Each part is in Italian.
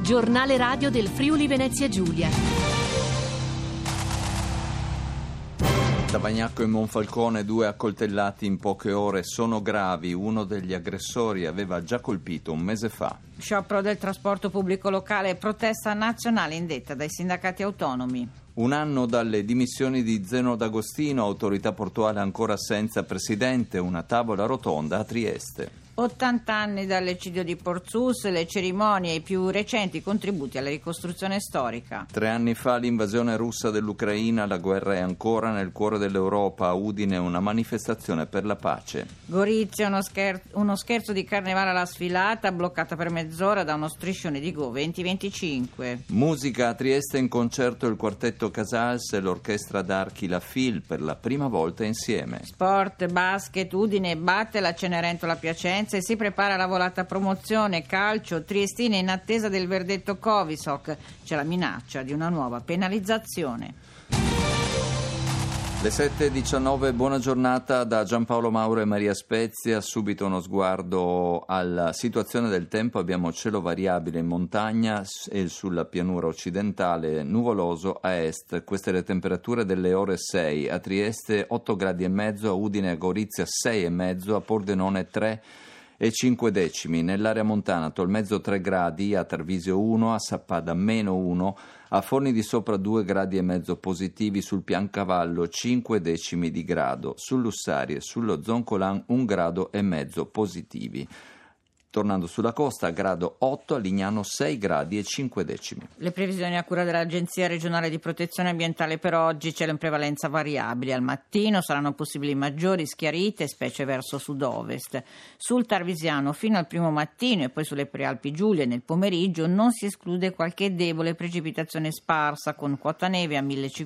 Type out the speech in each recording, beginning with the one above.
Giornale radio del Friuli Venezia Giulia. Tavagnacco e Monfalcone, 2 accoltellati in poche ore, sono gravi. Uno degli aggressori aveva già colpito un mese fa. Sciopero del trasporto pubblico locale e protesta nazionale indetta dai sindacati autonomi. Un anno dalle dimissioni di Zeno D'Agostino, autorità portuale ancora senza presidente, una tavola rotonda a Trieste. 80 anni dall'eccidio di Porzus, le cerimonie e i più recenti contributi alla ricostruzione storica. 3 anni fa l'invasione russa dell'Ucraina, la guerra è ancora nel cuore dell'Europa. A Udine una manifestazione per la pace. Gorizia, uno scherzo di carnevale alla sfilata, bloccata per mezz'ora da uno striscione di Go 2025. Musica a Trieste, in concerto il quartetto Casals e l'orchestra d'archi La Fil per la prima volta insieme. Sport, basket, Udine batte la Cenerentola Piacenza e si prepara la volata promozione. Calcio, Triestina in attesa del verdetto Covisoc, c'è la minaccia di una nuova penalizzazione. Le 7.19, buona giornata da Giampaolo Mauro e Maria Spezia. Subito uno sguardo alla situazione del tempo. Abbiamo cielo variabile in montagna e sulla pianura occidentale, nuvoloso a est. Queste le temperature delle ore 6. A Trieste 8 gradi e mezzo, a Udine e Gorizia 6 e mezzo, a Pordenone 3 e 5 decimi. Nell'area montana Tolmezzo 3 gradi, a Tarvisio 1, a Sappada meno 1, a Forni di Sopra 2 gradi e mezzo positivi, sul Piancavallo 5 decimi di grado, sull'Ussari e sullo Zoncolan 1 grado e mezzo positivi. Tornando sulla costa, a grado 8, a Lignano 6 gradi e 5 decimi. Le previsioni a cura dell'Agenzia regionale di protezione ambientale per oggi: cielo in prevalenza variabile. Al mattino saranno possibili maggiori schiarite, specie verso sud-ovest. Sul Tarvisiano fino al primo mattino e poi sulle Prealpi Giulie nel pomeriggio non si esclude qualche debole precipitazione sparsa con quota neve a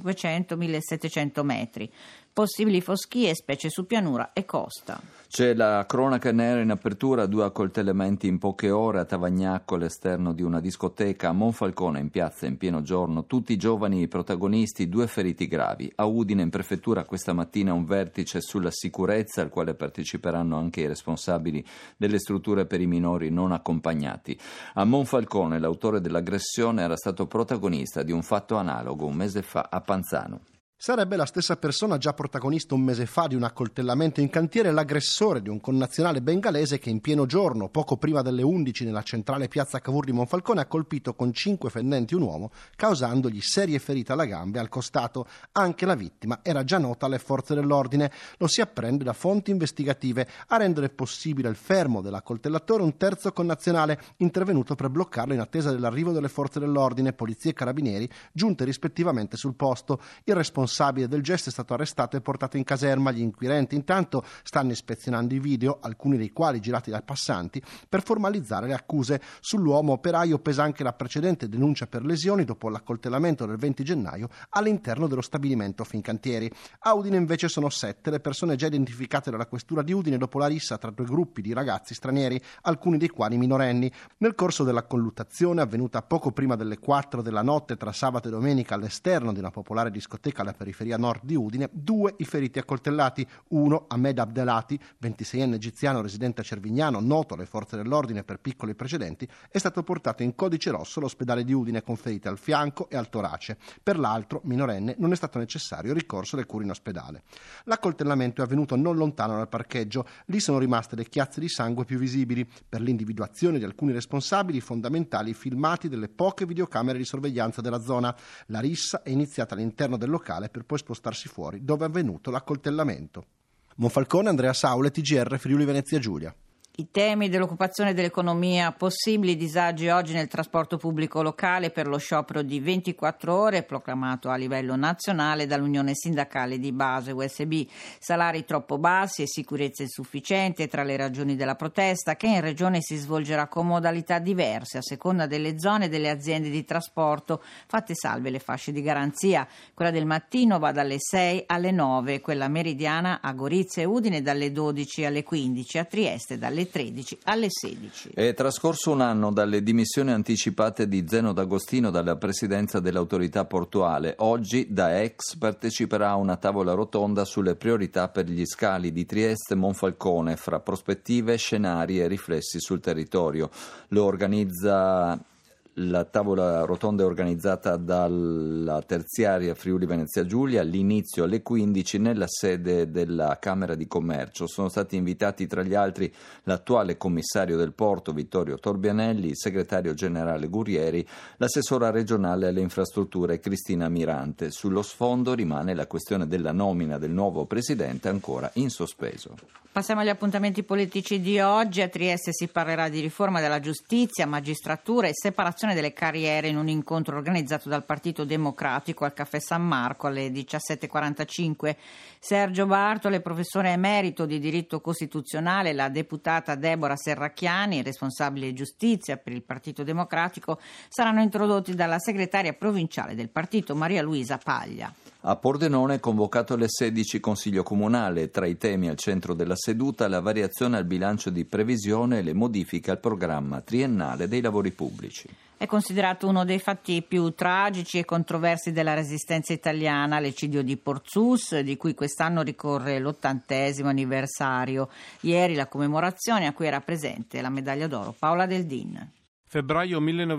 1500-1700 metri. Possibili foschie, specie su pianura e costa. C'è la cronaca nera in apertura, 2 accoltellamenti in poche ore a Tavagnacco all'esterno di una discoteca, a Monfalcone in piazza in pieno giorno, tutti giovani protagonisti, 2 feriti gravi. A Udine in prefettura questa mattina un vertice sulla sicurezza al quale parteciperanno anche i responsabili delle strutture per i minori non accompagnati. A Monfalcone l'autore dell'aggressione era stato protagonista di un fatto analogo un mese fa a Panzano. Sarebbe la stessa persona già protagonista un mese fa di un accoltellamento in cantiere, l'aggressore di un connazionale bengalese che in pieno giorno, poco prima delle 11 nella centrale piazza Cavour di Monfalcone, ha colpito con 5 fendenti un uomo, causandogli serie ferite alla gamba e al costato. Anche la vittima era già nota alle forze dell'ordine. Lo si apprende da fonti investigative. A rendere possibile il fermo dell'accoltellatore un terzo connazionale intervenuto per bloccarlo in attesa dell'arrivo delle forze dell'ordine, polizie e carabinieri, giunte rispettivamente sul posto. Il responsabile del gesto è stato arrestato e portato in caserma. Gli inquirenti intanto stanno ispezionando i video, alcuni dei quali girati dai passanti, per formalizzare le accuse. Sull'uomo operaio pesa anche la precedente denuncia per lesioni dopo l'accoltellamento del 20 gennaio all'interno dello stabilimento Fincantieri. A Udine invece sono 7 le persone già identificate dalla questura di Udine dopo la rissa tra 2 gruppi di ragazzi stranieri, alcuni dei quali minorenni. Nel corso della colluttazione, avvenuta poco prima delle 4 della notte tra sabato e domenica all'esterno di una popolare discoteca alla periferia nord di Udine, 2 i feriti accoltellati. Uno, Ahmed Abdelati, 26enne egiziano residente a Cervignano, noto alle forze dell'ordine per piccoli precedenti, è stato portato in codice rosso all'ospedale di Udine con ferite al fianco e al torace. Per l'altro, minorenne, non è stato necessario il ricorso del cura in ospedale. L'accoltellamento è avvenuto non lontano dal parcheggio. Lì sono rimaste le chiazze di sangue più visibili. Per l'individuazione di alcuni responsabili fondamentali i filmati delle poche videocamere di sorveglianza della zona. La rissa è iniziata all'interno del locale per poi spostarsi fuori, dove è avvenuto l'accoltellamento. Monfalcone, Andrea Saule, TGR Friuli Venezia Giulia. I temi dell'occupazione e dell'economia, possibili disagi oggi nel trasporto pubblico locale per lo sciopero di 24 ore proclamato a livello nazionale dall'Unione Sindacale di Base USB, salari troppo bassi e sicurezza insufficiente tra le ragioni della protesta, che in regione si svolgerà con modalità diverse a seconda delle zone e delle aziende di trasporto, fatte salve le fasce di garanzia. Quella del mattino va dalle 6 alle 9, quella meridiana a Gorizia e Udine dalle 12 alle 15, a Trieste dalle 13 alle 16. È trascorso un anno dalle dimissioni anticipate di Zeno D'Agostino dalla presidenza dell'autorità portuale. Oggi da ex parteciperà a una tavola rotonda sulle priorità per gli scali di Trieste e Monfalcone, fra prospettive, scenari e riflessi sul territorio. Lo organizza La tavola rotonda è organizzata dalla terziaria Friuli Venezia Giulia, all'inizio alle 15 nella sede della Camera di Commercio. Sono stati invitati tra gli altri l'attuale commissario del porto Vittorio Torbianelli, il segretario generale Gurrieri, l'assessora regionale alle infrastrutture Cristina Mirante. Sullo sfondo rimane la questione della nomina del nuovo presidente ancora in sospeso. Passiamo agli appuntamenti politici di oggi. A Trieste si parlerà di riforma della giustizia, magistratura e separazione delle carriere in un incontro organizzato dal Partito Democratico al Caffè San Marco alle 17:45. Sergio Bartole, professore emerito di diritto costituzionale, la deputata Deborah Serracchiani, responsabile giustizia per il Partito Democratico, saranno introdotti dalla segretaria provinciale del partito Maria Luisa Paglia. A Pordenone è convocato alle 16 Consiglio Comunale. Tra i temi al centro della seduta la variazione al bilancio di previsione e le modifiche al programma triennale dei lavori pubblici. È considerato uno dei fatti più tragici e controversi della Resistenza italiana, l'eccidio di Porzus, di cui quest'anno ricorre l'80° anniversario. Ieri la commemorazione a cui era presente la medaglia d'oro Paola Del Din. Febbraio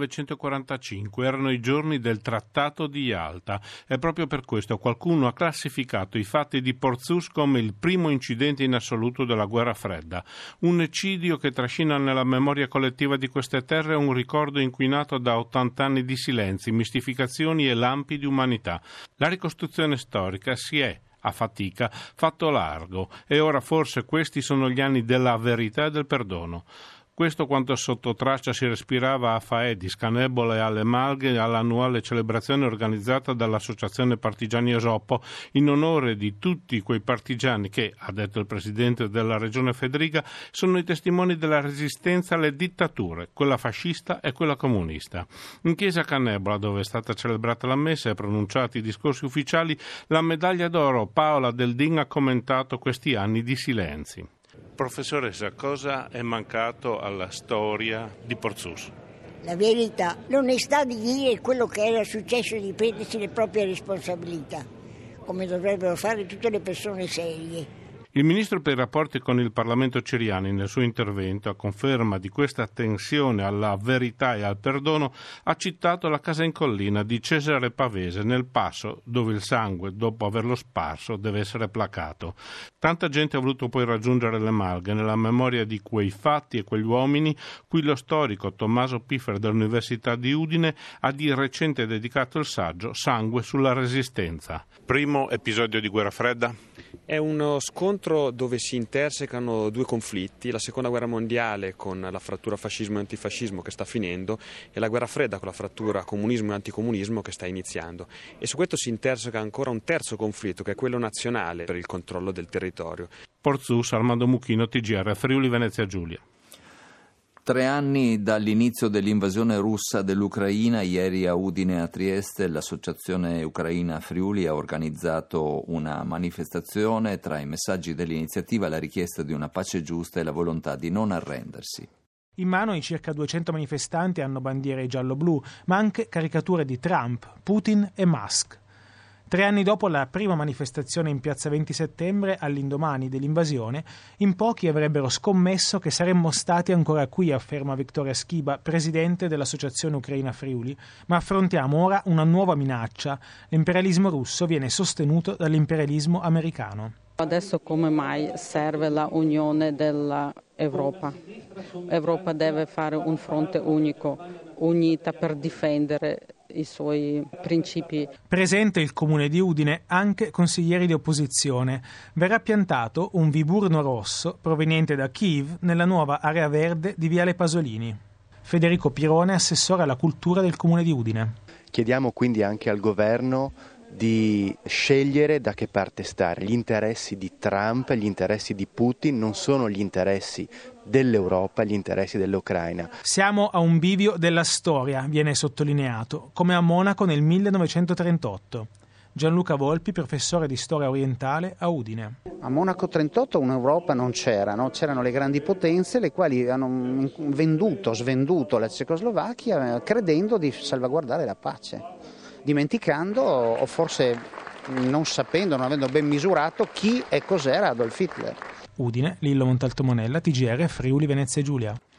1945 erano i giorni del Trattato di Yalta e proprio per questo qualcuno ha classificato i fatti di Porzus come il primo incidente in assoluto della guerra fredda, un eccidio che trascina nella memoria collettiva di queste terre un ricordo inquinato da 80 anni di silenzi, mistificazioni e lampi di umanità. La ricostruzione storica si è, a fatica, fatto largo e ora forse questi sono gli anni della verità e del perdono. Questo quanto sotto traccia si respirava a Faedis, Canebola e alle Malghe all'annuale celebrazione organizzata dall'Associazione Partigiani Esopo in onore di tutti quei partigiani che, ha detto il presidente della regione Federica, sono i testimoni della resistenza alle dittature, quella fascista e quella comunista. In chiesa a Canebola, dove è stata celebrata la messa e pronunciati i discorsi ufficiali, la medaglia d'oro Paola Del Din ha commentato questi anni di silenzi. Professoressa, cosa è mancato alla storia di Porzus? La verità, l'onestà di dire quello che era successo e di prendersi le proprie responsabilità, come dovrebbero fare tutte le persone serie. Il ministro per i rapporti con il Parlamento Ciriani, nel suo intervento, a conferma di questa attenzione alla verità e al perdono, ha citato la casa in collina di Cesare Pavese, nel passo dove il sangue, dopo averlo sparso, deve essere placato. Tanta gente ha voluto poi raggiungere le Malghe nella memoria di quei fatti e quegli uomini cui lo storico Tommaso Piffer dell'Università di Udine ha di recente dedicato il saggio Sangue sulla Resistenza. Primo episodio di guerra fredda? È uno scontro dove si intersecano due conflitti, la seconda guerra mondiale con la frattura fascismo e antifascismo che sta finendo e la guerra fredda con la frattura comunismo e anticomunismo che sta iniziando. E su questo si interseca ancora un terzo conflitto che è quello nazionale per il controllo del territorio. Porzus, Armando Mucchino, TGR, Friuli Venezia Giulia. 3 anni dall'inizio dell'invasione russa dell'Ucraina. Ieri a Udine e a Trieste l'associazione ucraina Friuli ha organizzato una manifestazione. Tra i messaggi dell'iniziativa la richiesta di una pace giusta e la volontà di non arrendersi. In mano i circa 200 manifestanti hanno bandiere giallo-blu, ma anche caricature di Trump, Putin e Musk. 3 anni dopo la prima manifestazione in piazza 20 settembre, all'indomani dell'invasione, in pochi avrebbero scommesso che saremmo stati ancora qui, afferma Victoria Schiba, presidente dell'Associazione Ucraina Friuli, ma affrontiamo ora una nuova minaccia. L'imperialismo russo viene sostenuto dall'imperialismo americano. Adesso come mai serve la unione dell'Europa? L'Europa deve fare un fronte unico, unita per difendere i suoi principi. Presente il comune di Udine, anche consiglieri di opposizione. Verrà piantato un viburno rosso proveniente da Kiev nella nuova area verde di Viale Pasolini. Federico Pirone, assessore alla cultura del comune di Udine. Chiediamo quindi anche al governo di scegliere da che parte stare. Gli interessi di Trump, gli interessi di Putin non sono gli interessi dell'Europa, gli interessi dell'Ucraina. Siamo a un bivio della storia, viene sottolineato, come a Monaco nel 1938. Gianluca Volpi, professore di storia orientale a Udine. A Monaco 38 un'Europa non c'era, no? C'erano le grandi potenze le quali hanno svenduto la Cecoslovacchia credendo di salvaguardare la pace, dimenticando o forse non sapendo, non avendo ben misurato chi e cos'era Adolf Hitler. Udine, Lillo Montalto Monella, TGR, Friuli Venezia Giulia.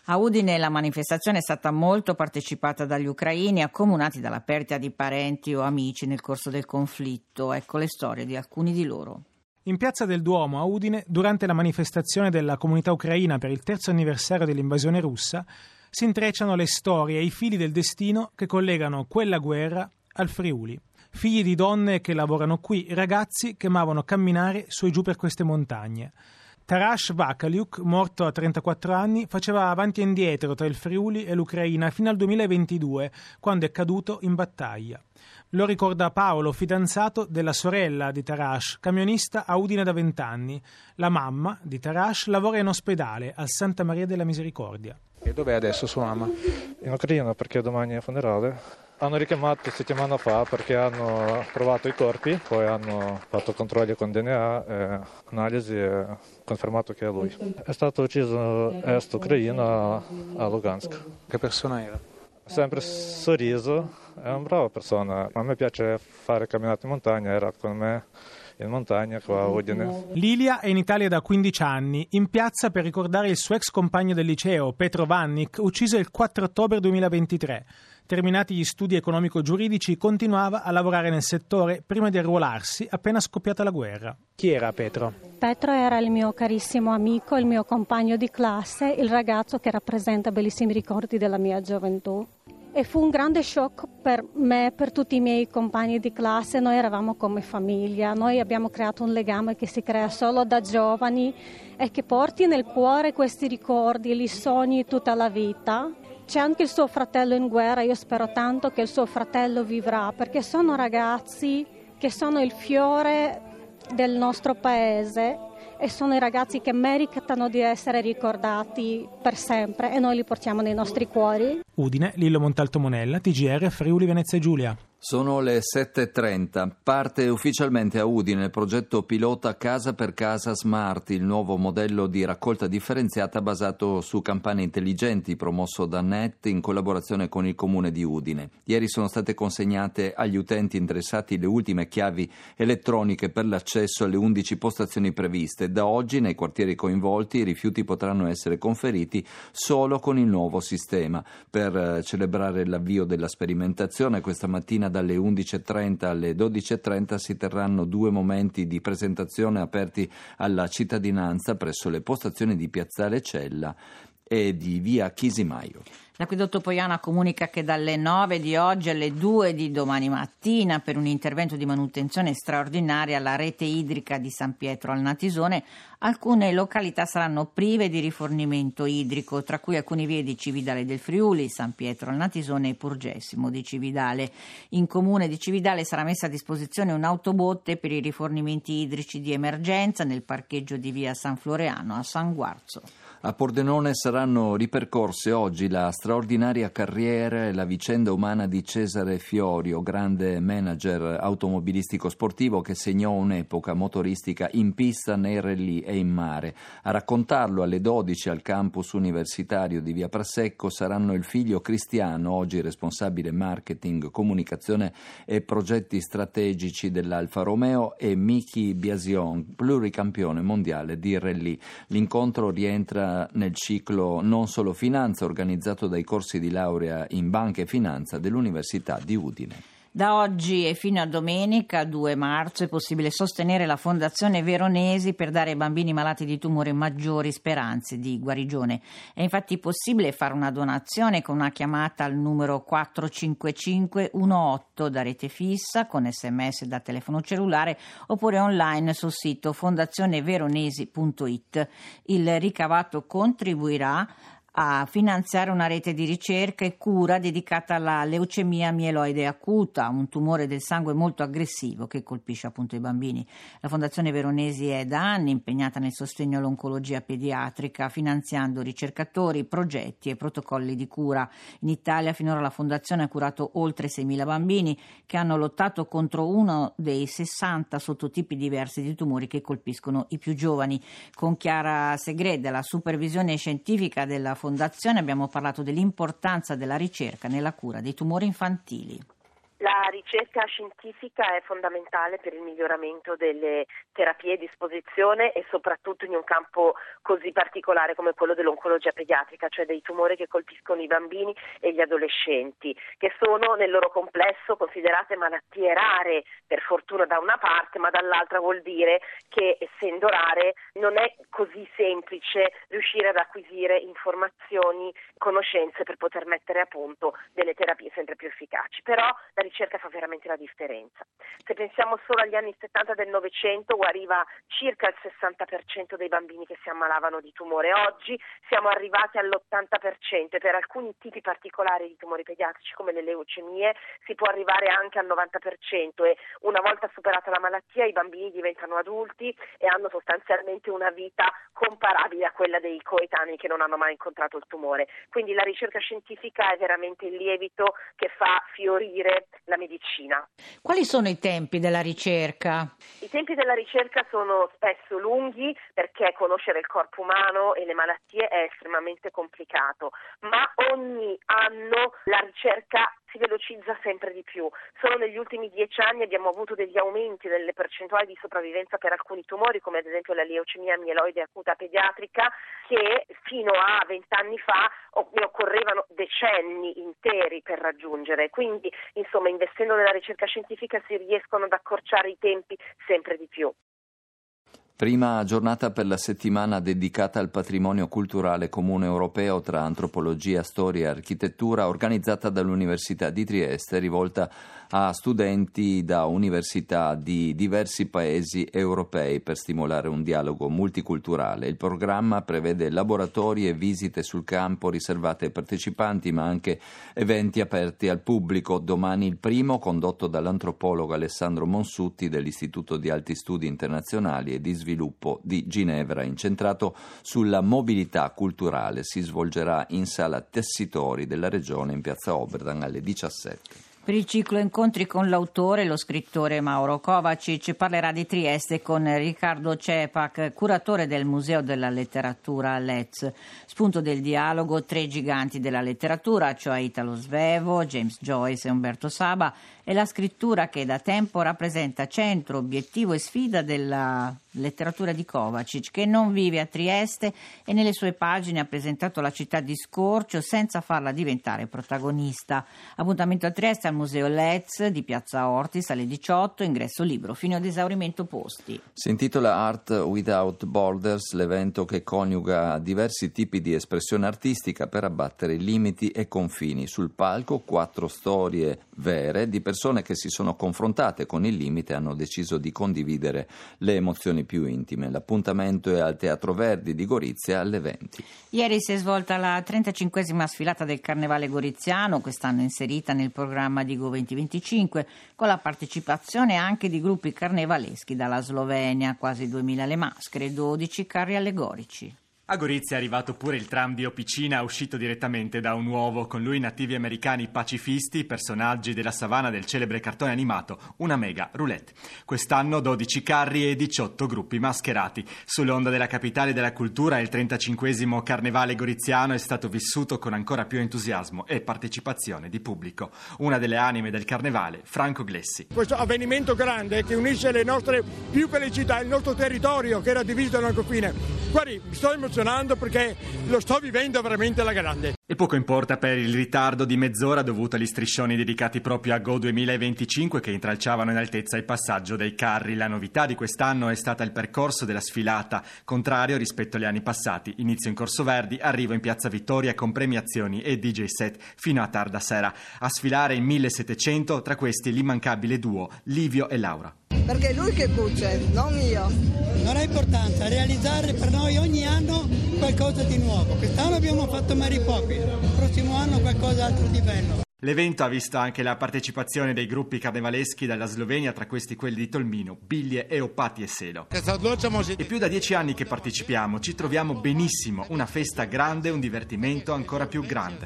A Udine la manifestazione è stata molto partecipata dagli ucraini, accomunati dalla perdita di parenti o amici nel corso del conflitto. Ecco le storie di alcuni di loro. In Piazza del Duomo a Udine, durante la manifestazione della comunità ucraina per il 3° anniversario dell'invasione russa, si intrecciano le storie e i fili del destino che collegano quella guerra al Friuli. Figli di donne che lavorano qui, ragazzi che amavano camminare su e giù per queste montagne. Taras Vakaliuk, morto a 34 anni, faceva avanti e indietro tra il Friuli e l'Ucraina fino al 2022, quando è caduto in battaglia. Lo ricorda Paolo, fidanzato della sorella di Taras, camionista a Udine da 20 anni. La mamma di Taras lavora in ospedale al Santa Maria della Misericordia. E dov'è adesso sua mamma? In Ucraina, perché domani è funerale. Hanno richiamato settimana fa perché hanno trovato i corpi, poi hanno fatto controlli con DNA e analisi e confermato che è lui. È stato ucciso est Ucraina a Lugansk. Che persona era? Sempre sorriso, è una brava persona. A me piace fare camminate in montagna, era con me in montagna qua a Udine. Lilia è in Italia da 15 anni, in piazza per ricordare il suo ex compagno del liceo, Petro Vannik, ucciso il 4 ottobre 2023. Terminati gli studi economico-giuridici, continuava a lavorare nel settore prima di arruolarsi appena scoppiata la guerra. Chi era Petro? Petro era il mio carissimo amico, il mio compagno di classe, il ragazzo che rappresenta bellissimi ricordi della mia gioventù. E fu un grande shock per me e per tutti i miei compagni di classe. Noi eravamo come famiglia, noi abbiamo creato un legame che si crea solo da giovani e che porti nel cuore questi ricordi e li sogni tutta la vita. C'è anche il suo fratello in guerra, io spero tanto che il suo fratello vivrà, perché sono ragazzi che sono il fiore del nostro paese e sono i ragazzi che meritano di essere ricordati per sempre e noi li portiamo nei nostri cuori. Udine, Lillo Montalto Monella, TGR, Friuli Venezia Giulia. Sono le 7.30. Parte ufficialmente a Udine il progetto pilota Casa per Casa Smart, il nuovo modello di raccolta differenziata basato su campane intelligenti promosso da NET in collaborazione con il Comune di Udine. Ieri sono state consegnate agli utenti interessati le ultime chiavi elettroniche per l'accesso alle 11 postazioni previste. Da oggi nei quartieri coinvolti i rifiuti potranno essere conferiti solo con il nuovo sistema. Per celebrare l'avvio della sperimentazione questa mattina dalle 11.30 alle 12.30 si terranno 2 momenti di presentazione aperti alla cittadinanza presso le postazioni di Piazzale Cella e di via Chisimaio. L'Acquedotto Poiana comunica che dalle 9 di oggi alle 2 di domani mattina, per un intervento di manutenzione straordinaria alla rete idrica di San Pietro al Natisone, alcune località saranno prive di rifornimento idrico, tra cui alcune vie di Cividale del Friuli, San Pietro al Natisone e Purgessimo di Cividale. In comune di Cividale sarà messa a disposizione un'autobotte per i rifornimenti idrici di emergenza nel parcheggio di via San Floreano a San Guarzo. A Pordenone saranno ripercorse oggi la straordinaria carriera e la vicenda umana di Cesare Fiorio, grande manager automobilistico sportivo che segnò un'epoca motoristica in pista, nei rally e in mare. A raccontarlo alle 12 al campus universitario di via Prasecco saranno il figlio Cristiano, oggi responsabile marketing, comunicazione e progetti strategici dell'Alfa Romeo, e Miki Biasion, pluricampione mondiale di rally. L'incontro rientra nel ciclo Non Solo Finanza organizzato dai corsi di laurea in banca e finanza dell'Università di Udine. Da oggi e fino a domenica 2 marzo è possibile sostenere la Fondazione Veronesi per dare ai bambini malati di tumore maggiori speranze di guarigione. È infatti possibile fare una donazione con una chiamata al numero 45518 da rete fissa, con sms da telefono cellulare oppure online sul sito fondazioneveronesi.it. Il ricavato contribuirà a finanziare una rete di ricerca e cura dedicata alla leucemia mieloide acuta, un tumore del sangue molto aggressivo che colpisce appunto i bambini. La Fondazione Veronesi è da anni impegnata nel sostegno all'oncologia pediatrica, finanziando ricercatori, progetti e protocolli di cura. In Italia finora la Fondazione ha curato oltre 6.000 bambini che hanno lottato contro uno dei 60 sottotipi diversi di tumori che colpiscono i più giovani. Con Chiara Segre, la supervisione scientifica della Fondazione, abbiamo parlato dell'importanza della ricerca nella cura dei tumori infantili. La ricerca scientifica è fondamentale per il miglioramento delle terapie a disposizione e soprattutto in un campo così particolare come quello dell'oncologia pediatrica, cioè dei tumori che colpiscono i bambini e gli adolescenti, che sono nel loro complesso considerate malattie rare, per fortuna da una parte, ma dall'altra vuol dire che essendo rare non è così semplice riuscire ad acquisire informazioni, conoscenze per poter mettere a punto delle terapie sempre più efficaci. Però la ricerca fa veramente la differenza. Se pensiamo solo agli anni 70 del Novecento, guariva circa il 60% dei bambini che si ammalavano di tumore. Oggi siamo arrivati all'80% e per alcuni tipi particolari di tumori pediatrici come le leucemie si può arrivare anche al 90% e una volta superata la malattia i bambini diventano adulti e hanno sostanzialmente una vita comparabile a quella dei coetanei che non hanno mai incontrato il tumore. Quindi la ricerca scientifica è veramente il lievito che fa fiorire la medicina. Quali sono i tempi della ricerca? I tempi della ricerca sono spesso lunghi perché conoscere il corpo umano e le malattie è estremamente complicato, ma ogni anno la ricerca si velocizza sempre di più. Solo negli ultimi 10 anni abbiamo avuto degli aumenti nelle percentuali di sopravvivenza per alcuni tumori, come ad esempio la leucemia mieloide acuta pediatrica, che fino a 20 anni fa ne occorrevano decenni interi per raggiungere. Quindi, insomma, investendo nella ricerca scientifica si riescono ad accorciare i tempi sempre di più. Prima giornata per la settimana dedicata al patrimonio culturale comune europeo tra antropologia, storia e architettura, organizzata dall'Università di Trieste, rivolta a studenti da università di diversi paesi europei per stimolare un dialogo multiculturale. Il programma prevede laboratori e visite sul campo riservate ai partecipanti, ma anche eventi aperti al pubblico. Domani il primo, condotto dall'antropologo Alessandro Monsutti dell'Istituto di Alti Studi Internazionali e di Sviluppo di Ginevra, incentrato sulla mobilità culturale. Si svolgerà in sala Tessitori della Regione in piazza Oberdan alle 17. Per il ciclo incontri con l'autore, lo scrittore Mauro Kovacic parlerà di Trieste con Riccardo Cepac, curatore del Museo della Letteratura Let's. Spunto del dialogo 3 giganti della letteratura, cioè Italo Svevo, James Joyce e Umberto Saba, e la scrittura che da tempo rappresenta centro, obiettivo e sfida della letteratura di Kovacic, che non vive a Trieste e nelle sue pagine ha presentato la città di scorcio senza farla diventare protagonista. Appuntamento a Trieste al Museo Let's di Piazza Ortis alle 18, ingresso libero fino ad esaurimento posti. Si intitola Art Without Borders, l'evento che coniuga diversi tipi di espressione artistica per abbattere limiti e confini. Sul palco 4 storie vere di persone che si sono confrontate con il limite e hanno deciso di condividere le emozioni più intime. L'appuntamento è al Teatro Verdi di Gorizia alle 20. Ieri si è svolta la 35esima sfilata del Carnevale Goriziano, quest'anno inserita nel programma di Go 2025, con la partecipazione anche di gruppi carnevaleschi dalla Slovenia, quasi 2000 le maschere, 12 carri allegorici. A Gorizia è arrivato pure il tram di Opicina, uscito direttamente da un uovo, con lui nativi americani pacifisti, personaggi della savana del celebre cartone animato Una mega roulette. Quest'anno 12 carri e 18 gruppi mascherati. Sull'onda della capitale della cultura il 35esimo Carnevale Goriziano è stato vissuto con ancora più entusiasmo e partecipazione di pubblico. Una delle anime del Carnevale, Franco Glessi. Questo avvenimento grande che unisce le nostre più felicità, il nostro territorio che era diviso dal confine. Guardi, mi sto emozionando perché lo sto vivendo veramente alla grande. E poco importa per il ritardo di mezz'ora dovuto agli striscioni dedicati proprio a Go 2025 che intralciavano in altezza il passaggio dei carri. La novità di quest'anno è stata il percorso della sfilata, contrario rispetto agli anni passati. Inizio in Corso Verdi, arrivo in Piazza Vittoria con premiazioni e DJ set fino a tarda sera. A sfilare in 1700, tra questi l'immancabile duo Livio e Laura. Perché è lui che cuce, non io. Non ha importanza, realizzare per noi ogni anno qualcosa di nuovo. Quest'anno abbiamo fatto Mary Poppins, il prossimo anno qualcos'altro di bello. L'evento ha visto anche la partecipazione dei gruppi carnevaleschi dalla Slovenia, tra questi quelli di Tolmino, Biglie e Opati e Selo. È più da 10 anni che partecipiamo, ci troviamo benissimo, una festa grande, un divertimento ancora più grande.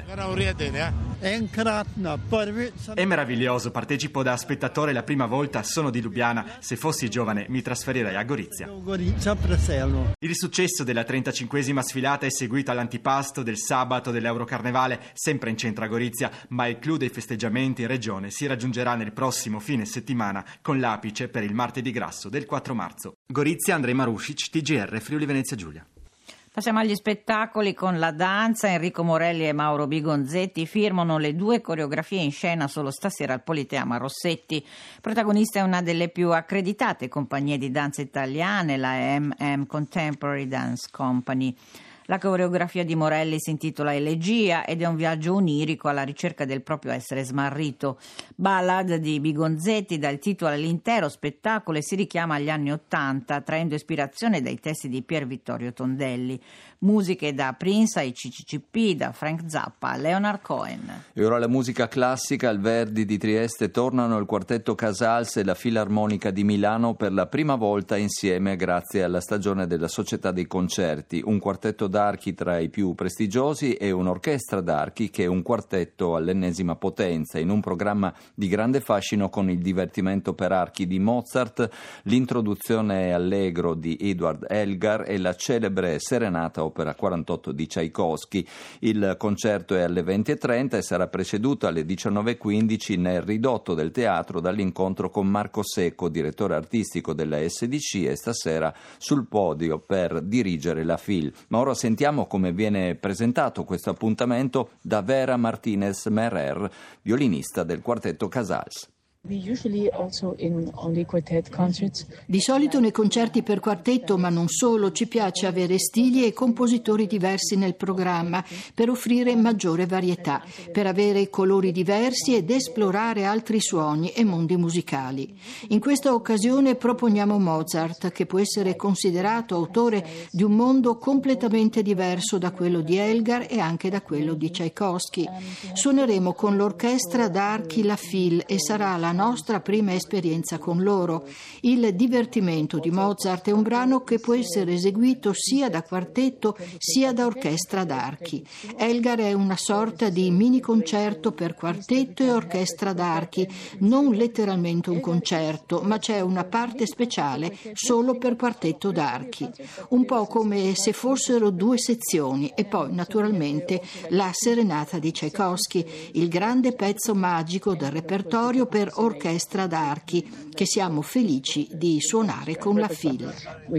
È meraviglioso, partecipo da spettatore la prima volta, sono di Lubiana, se fossi giovane mi trasferirei a Gorizia. Il successo della 35esima sfilata è seguito all'antipasto del sabato dell'Eurocarnevale, sempre in centro a Gorizia, ma il conclude i festeggiamenti in regione si raggiungerà nel prossimo fine settimana con l'apice per il martedì grasso del 4 marzo. Gorizia, Andrej Marušić, TGR, Friuli Venezia Giulia. Passiamo agli spettacoli con la danza. Enrico Morelli e Mauro Bigonzetti firmano le 2 coreografie in scena solo stasera al Politeama Rossetti. Protagonista è una delle più accreditate compagnie di danza italiane, la MM Contemporary Dance Company. La coreografia di Morelli si intitola Elegia ed è un viaggio onirico alla ricerca del proprio essere smarrito. Ballad di Bigonzetti dà il titolo all'intero spettacolo e si richiama agli anni '80, traendo ispirazione dai testi di Pier Vittorio Tondelli. Musiche da Prince ai CCCP, da Frank Zappa a Leonard Cohen. E ora la musica classica. Al Verdi di Trieste tornano il quartetto Casals e la Filarmonica di Milano per la prima volta insieme grazie alla stagione della Società dei Concerti. Un quartetto d'archi tra i più prestigiosi e un'orchestra d'archi che è un quartetto all'ennesima potenza, in un programma di grande fascino con il divertimento per archi di Mozart, l'introduzione allegro di Edward Elgar e la celebre serenata opera 48 di Tchaikovsky. Il concerto è alle 20:30 e sarà preceduto alle 19:15 nel ridotto del teatro dall'incontro con Marco Secco, direttore artistico della SDC, e stasera sul podio per dirigere la FIL. Ma ora sentiamo come viene presentato questo appuntamento da Vera Martinez Merrer, violinista del quartetto Casals. Di solito nei concerti per quartetto, ma non solo, ci piace avere stili e compositori diversi nel programma per offrire maggiore varietà, per avere colori diversi ed esplorare altri suoni e mondi musicali. In questa occasione proponiamo Mozart, che può essere considerato autore di un mondo completamente diverso da quello di Elgar e anche da quello di Tchaikovsky. Suoneremo con l'orchestra d'archi La Fil e sarà la nostra prima esperienza con loro. Il divertimento di Mozart è un brano che può essere eseguito sia da quartetto sia da orchestra d'archi. Elgar è una sorta di mini concerto per quartetto e orchestra d'archi, non letteralmente un concerto, ma c'è una parte speciale solo per quartetto d'archi, un po' come se fossero 2 sezioni, e poi naturalmente la serenata di Tchaikovsky, il grande pezzo magico del repertorio per orchestra d'archi che siamo felici di suonare con la FIL.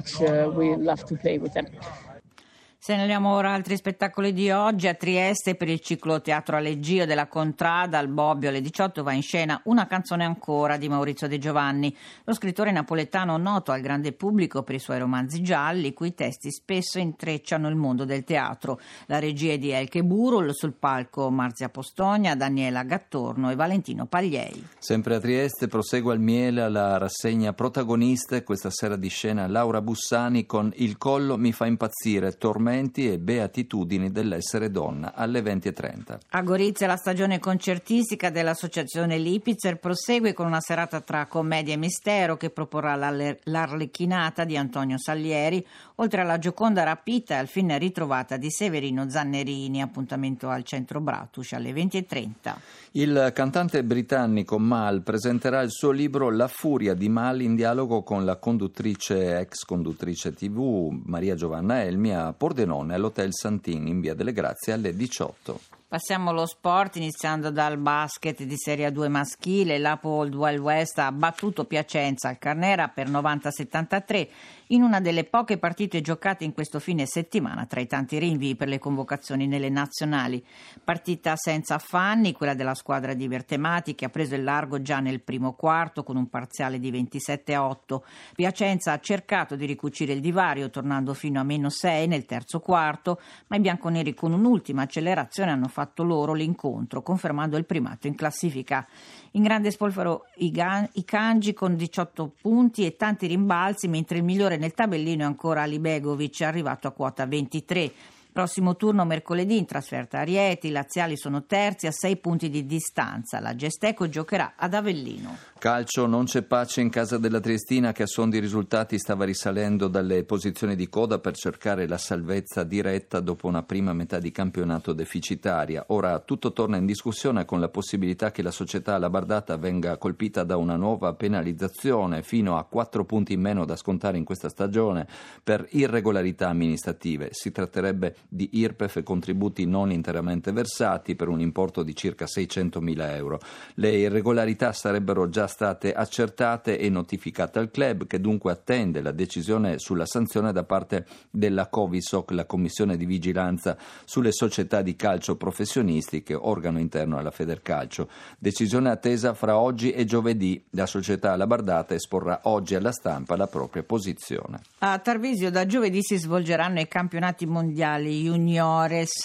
Segnaliamo ora altri spettacoli di oggi. A Trieste, per il ciclo Teatro Aleggio della Contrada, al Bobbio alle 18 va in scena Una canzone ancora di Maurizio De Giovanni, lo scrittore napoletano noto al grande pubblico per i suoi romanzi gialli, i cui testi spesso intrecciano il mondo del teatro. La regia è di Elke Burul, sul palco Marzia Postogna, Daniela Gattorno e Valentino Pagliei. Sempre a Trieste prosegue al Miele la rassegna Protagoniste, questa sera di scena Laura Bussani con Il collo mi fa impazzire, tormenti e beatitudini dell'essere donna alle 20:30. A Gorizia la stagione concertistica dell'associazione Lipitzer prosegue con una serata tra commedia e mistero che proporrà l'Arlecchinata di Antonio Salieri, oltre alla Gioconda rapita e al fin ritrovata di Severino Zannerini, appuntamento al centro Bratusch alle 20:30. Il cantante britannico Mal presenterà il suo libro La furia di Mal in dialogo con la ex conduttrice TV Maria Giovanna Elmi a Pordenone all'Hotel Santini in Via delle Grazie alle 18. Passiamo allo sport, iniziando dal basket di Serie A2 maschile. L'Apo Old Wild West ha battuto Piacenza al Carnera per 90-73 in una delle poche partite giocate in questo fine settimana tra i tanti rinvii per le convocazioni nelle nazionali. Partita senza affanni, quella della squadra di Bertemati, che ha preso il largo già nel primo quarto con un parziale di 27-8. Piacenza ha cercato di ricucire il divario tornando fino a -6 nel terzo quarto, ma i bianconeri con un'ultima accelerazione hanno fatto loro l'incontro, confermando il primato in classifica. In grande spolvero i Kanji con 18 punti e tanti rimbalzi, mentre il migliore nel tabellino è ancora Ali Begovic, arrivato a quota 23. Prossimo turno mercoledì in trasferta a Rieti, i laziali sono terzi a 6 punti di distanza. La Gesteco giocherà ad Avellino. Calcio, non c'è pace in casa della Triestina che a suon di risultati stava risalendo dalle posizioni di coda per cercare la salvezza diretta dopo una prima metà di campionato deficitaria. Ora tutto torna in discussione con la possibilità che la società alabardata venga colpita da una nuova penalizzazione fino a 4 punti in meno da scontare in questa stagione per irregolarità amministrative. Si tratterebbe di IRPEF e contributi non interamente versati per un importo di circa 600.000 euro. Le irregolarità sarebbero già state accertate e notificate al club, che dunque attende la decisione sulla sanzione da parte della Covisoc, la commissione di vigilanza sulle società di calcio professionistiche, organo interno alla Federcalcio. Decisione attesa fra oggi e giovedì. La società alabardata esporrà oggi alla stampa la propria posizione. A Tarvisio da giovedì si svolgeranno i campionati mondiali juniores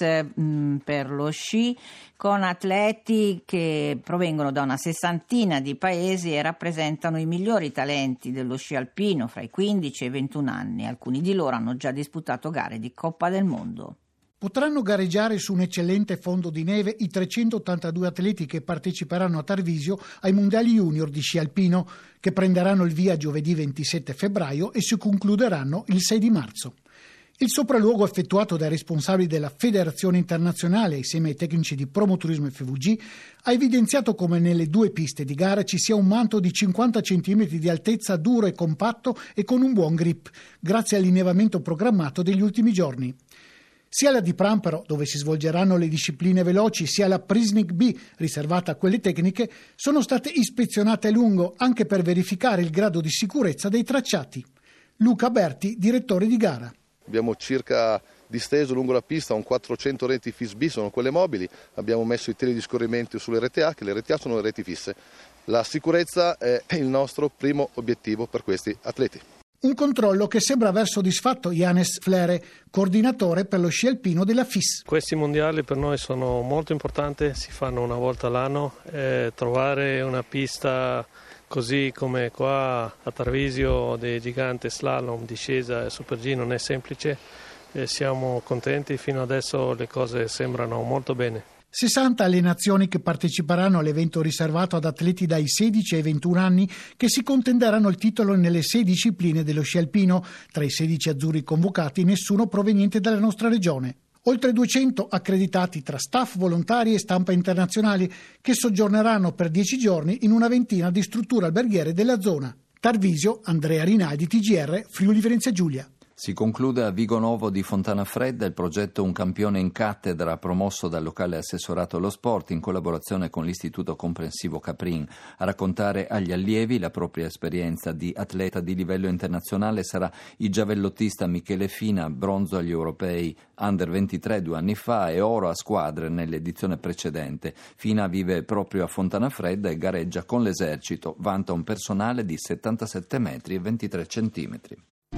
per lo sci, con atleti che provengono da una 60 di paesi e rappresentano i migliori talenti dello sci alpino fra i 15 e i 21 anni. Alcuni di loro hanno già disputato gare di Coppa del Mondo. Potranno gareggiare su un eccellente fondo di neve i 382 atleti che parteciperanno a Tarvisio ai mondiali junior di sci alpino, che prenderanno il via giovedì 27 febbraio e si concluderanno il 6 di marzo. Il sopralluogo effettuato dai responsabili della Federazione Internazionale assieme ai tecnici di Promoturismo FVG ha evidenziato come nelle due piste di gara ci sia un manto di 50 cm di altezza duro e compatto e con un buon grip, grazie all'innevamento programmato degli ultimi giorni. Sia la di Prampero, dove si svolgeranno le discipline veloci, sia la Prismic B, riservata a quelle tecniche, sono state ispezionate a lungo anche per verificare il grado di sicurezza dei tracciati. Luca Berti, direttore di gara. Abbiamo circa disteso lungo la pista un 400 reti FIS-B, sono quelle mobili, abbiamo messo i teli di scorrimento sulle reti A, che le reti A sono le reti fisse. La sicurezza è il nostro primo obiettivo per questi atleti. Un controllo che sembra aver soddisfatto Janes Flere, coordinatore per lo sci alpino della FIS. Questi mondiali per noi sono molto importanti, si fanno una volta all'anno, trovare una pista così come qua a Tarvisio dei giganti slalom, discesa e super G non è semplice e siamo contenti, fino adesso le cose sembrano molto bene. 60 le nazioni che parteciperanno all'evento riservato ad atleti dai 16 ai 21 anni che si contenderanno il titolo nelle 6 discipline dello sci alpino, tra i 16 azzurri convocati nessuno proveniente dalla nostra regione. Oltre 200 accreditati tra staff, volontari e stampa internazionali che soggiorneranno per 10 giorni in una ventina di strutture alberghiere della zona. Tarvisio, Andrea Rinaldi, TGR, Friuli Venezia Giulia. Si conclude a Vigonovo di Fontana Fredda il progetto Un campione in cattedra promosso dal locale assessorato allo sport in collaborazione con l'Istituto Comprensivo Caprin. A raccontare agli allievi la propria esperienza di atleta di livello internazionale sarà il giavellottista Michele Fina, bronzo agli europei Under 23 2 anni fa e oro a squadre nell'edizione precedente. Fina vive proprio a Fontana Fredda e gareggia con l'esercito. Vanta un personale di 77 metri e 23 centimetri.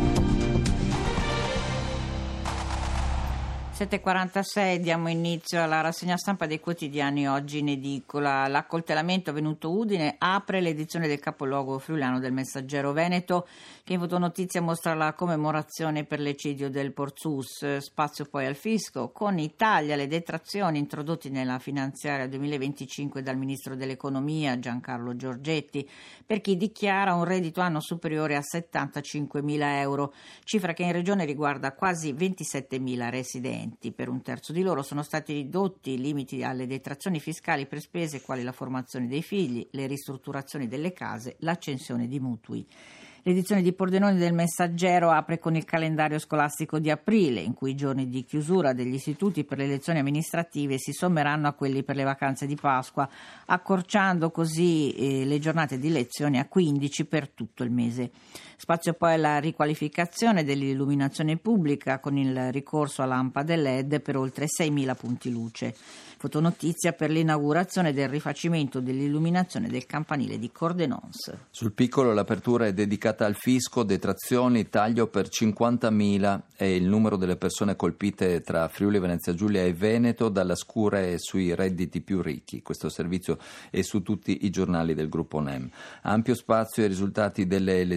7.46, diamo inizio alla rassegna stampa dei quotidiani oggi in edicola. L'accoltellamento avvenuto a Udine apre l'edizione del capoluogo friulano del Messaggero Veneto, che in fotonotizia mostra la commemorazione per l'eccidio del Porzus. Spazio poi al fisco, con i tagli alle detrazioni introdotti nella finanziaria 2025 dal ministro dell'economia Giancarlo Giorgetti per chi dichiara un reddito anno superiore a 75.000 euro, cifra che in regione riguarda quasi 27.000 residenti. Per un terzo di loro sono stati ridotti i limiti alle detrazioni fiscali per spese quali la formazione dei figli, le ristrutturazioni delle case, l'accensione di mutui. L'edizione di Pordenone del Messaggero apre con il calendario scolastico di aprile, in cui i giorni di chiusura degli istituti per le lezioni amministrative si sommeranno a quelli per le vacanze di Pasqua, accorciando così le giornate di lezione a 15 per tutto il mese. Spazio poi alla riqualificazione dell'illuminazione pubblica con il ricorso a lampade LED per oltre 6.000 punti luce. Fotonotizia per l'inaugurazione del rifacimento dell'illuminazione del campanile di Cordenons. Sul piccolo l'apertura è dedicata al fisco, detrazioni, taglio per 50.000 è il numero delle persone colpite tra Friuli Venezia Giulia e Veneto dalla scure sui redditi più ricchi. Questo servizio è su tutti i giornali del gruppo NEM. Ampio spazio ai risultati delle elezioni in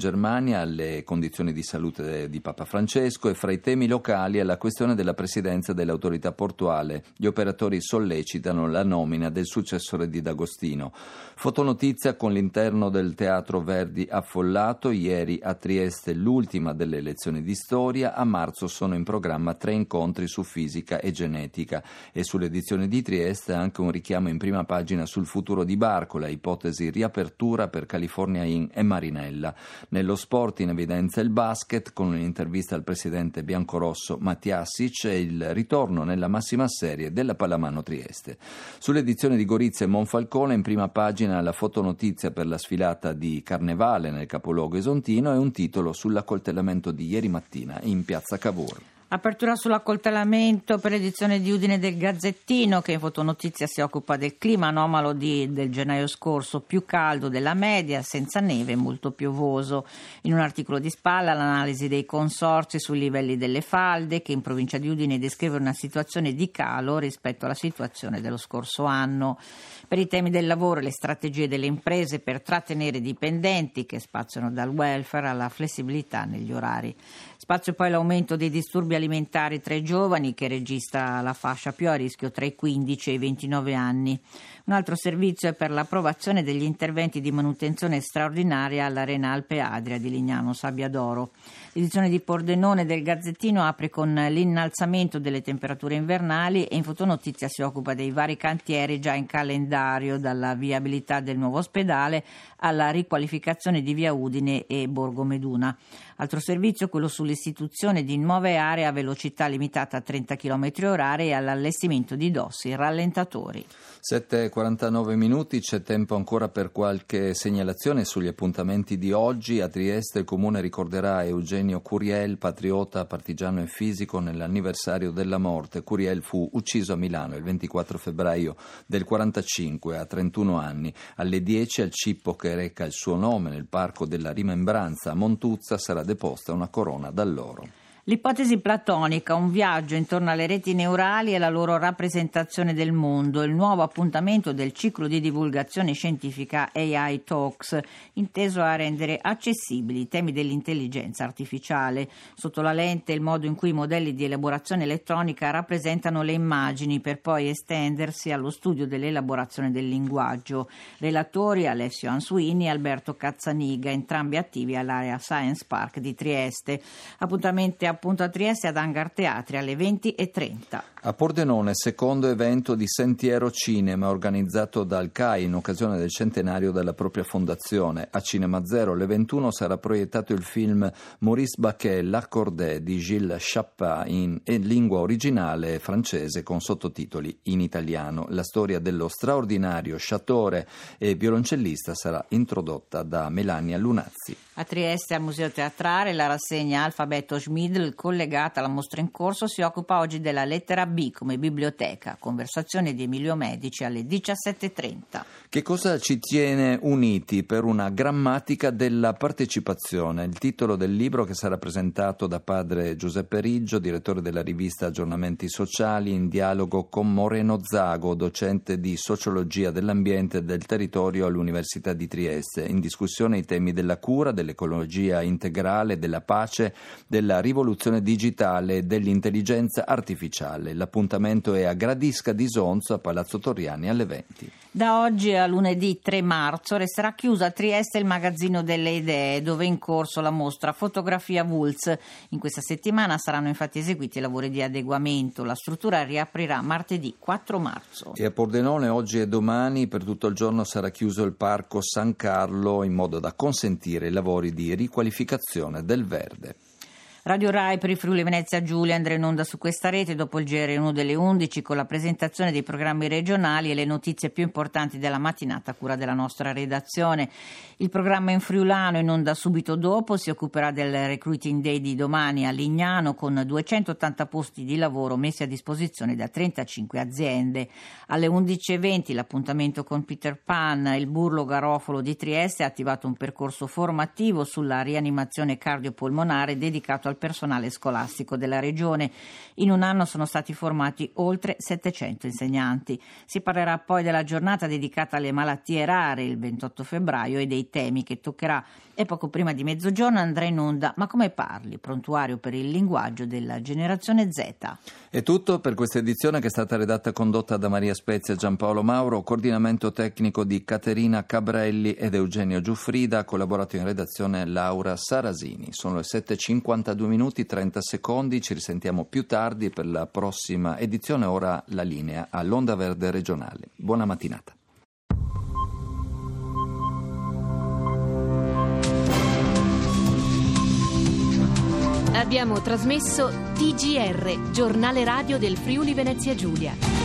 Germania alle condizioni di salute di Papa Francesco e fra i temi locali alla questione della presidenza dell'autorità portuale. Gli operatori sollecitano la nomina del successore di D'Agostino. Fotonotizia con l'interno del Teatro Verdi affollato. Ieri a Trieste l'ultima delle lezioni di storia. A marzo sono in programma 3 incontri su fisica e genetica. E sulle edizioni di Trieste anche un richiamo in prima pagina sul futuro di Barcola, ipotesi riapertura per California Inn e Marinella. Nello sport in evidenza il basket con un'intervista al presidente biancorosso Mattiasic e il ritorno nella massima serie della Pallamano Trieste. Sull'edizione di Gorizia e Monfalcone in prima pagina la fotonotizia per la sfilata di Carnevale nel capoluogo esontino e un titolo sull'accoltellamento di ieri mattina in piazza Cavour. Apertura sull'accoltellamento per l'edizione di Udine del Gazzettino, che in fotonotizia si occupa del clima anomalo del gennaio scorso, più caldo della media, senza neve e molto piovoso. In un articolo di spalla l'analisi dei consorzi sui livelli delle falde, che in provincia di Udine descrive una situazione di calo rispetto alla situazione dello scorso anno. Per i temi del lavoro e le strategie delle imprese per trattenere i dipendenti, che spaziano dal welfare alla flessibilità negli orari. Spazio poi l'aumento dei disturbi alimentari tra i giovani, che registra la fascia più a rischio tra i 15 e i 29 anni. Un altro servizio è per l'approvazione degli interventi di manutenzione straordinaria all'Arena Alpe Adria di Lignano Sabbiadoro. L'edizione di Pordenone del Gazzettino apre con l'innalzamento delle temperature invernali e in fotonotizia si occupa dei vari cantieri già in calendario, dalla viabilità del nuovo ospedale alla riqualificazione di Via Udine e Borgo Meduna. Altro servizio, quello sull'istituzione di nuove aree a velocità limitata a 30 km/h e all'allestimento di dossi rallentatori. 7:49 minuti, c'è tempo ancora per qualche segnalazione sugli appuntamenti di oggi. A Trieste il Comune ricorderà Eugenio Curiel, patriota, partigiano e fisico, nell'anniversario della morte. Curiel fu ucciso a Milano il 24 febbraio del 45 a 31 anni. Alle 10 al cippo che reca il suo nome nel Parco della Rimembranza a Montuzza sarà deposta una corona d'alloro. L'ipotesi platonica, un viaggio intorno alle reti neurali e la loro rappresentazione del mondo, il nuovo appuntamento del ciclo di divulgazione scientifica AI Talks, inteso a rendere accessibili i temi dell'intelligenza artificiale. Sotto la lente il modo in cui i modelli di elaborazione elettronica rappresentano le immagini per poi estendersi allo studio dell'elaborazione del linguaggio. Relatori Alessio Ansuini e Alberto Cazzaniga, entrambi attivi all'area Science Park di Trieste. Appunto a Trieste ad Hangar Teatri alle 20:30. A Pordenone, secondo evento di Sentiero Cinema organizzato dal CAI in occasione del centenario della propria fondazione. A Cinema Zero alle 21 sarà proiettato il film Maurice Baquet, L'Accordé di Gilles Chapin in lingua originale francese con sottotitoli in italiano. La storia dello straordinario sciatore e violoncellista sarà introdotta da Melania Lunazzi. A Trieste al Museo Teatrale la rassegna Alfabeto Schmidl, collegata alla mostra in corso, si occupa oggi della lettera B come biblioteca. Conversazione di Emilio Medici alle 17:30. Che cosa ci tiene uniti per una grammatica della partecipazione? Il titolo del libro che sarà presentato da padre Giuseppe Riggio, direttore della rivista Aggiornamenti Sociali, in dialogo con Moreno Zago, docente di sociologia dell'ambiente e del territorio all'Università di Trieste. In discussione i temi della cura, dell'ecologia integrale, della pace, della rivoluzione digitale e dell'intelligenza artificiale. L'appuntamento è a Gradisca di Sonzo a Palazzo Torriani alle 20. Da oggi a lunedì 3 marzo resterà chiusa a Trieste il magazzino delle idee, dove è in corso la mostra Fotografia Wulz. In questa settimana saranno infatti eseguiti i lavori di adeguamento. La struttura riaprirà martedì 4 marzo. E a Pordenone oggi e domani per tutto il giorno sarà chiuso il Parco San Carlo in modo da consentire i lavori di riqualificazione del verde. Radio Rai per il Friuli Venezia Giulia andrà in onda su questa rete dopo il GR1 delle 11 con la presentazione dei programmi regionali e le notizie più importanti della mattinata a cura della nostra redazione. Il programma in friulano in onda subito dopo si occuperà del Recruiting Day di domani a Lignano con 280 posti di lavoro messi a disposizione da 35 aziende. Alle 11:20 l'appuntamento con Peter Pan. Il Burlo Garofalo di Trieste ha attivato un percorso formativo sulla rianimazione cardiopolmonare dedicato al al personale scolastico della regione. In un anno sono stati formati oltre 700 insegnanti. Si parlerà poi della giornata dedicata alle malattie rare il 28 febbraio e dei temi che toccherà. E poco prima di mezzogiorno andrà in onda Ma come parli? Prontuario per il linguaggio della generazione Z. È tutto per questa edizione, che è stata redatta e condotta da Maria Spezia e Giampaolo Mauro, coordinamento tecnico di Caterina Cabrelli ed Eugenio Giuffrida, ha collaborato in redazione Laura Sarasini. Sono le 7:52 30 secondi, ci risentiamo più tardi per la prossima edizione. Ora la linea all'Onda Verde regionale. Buona mattinata. Abbiamo trasmesso TGR, giornale radio del Friuli Venezia Giulia.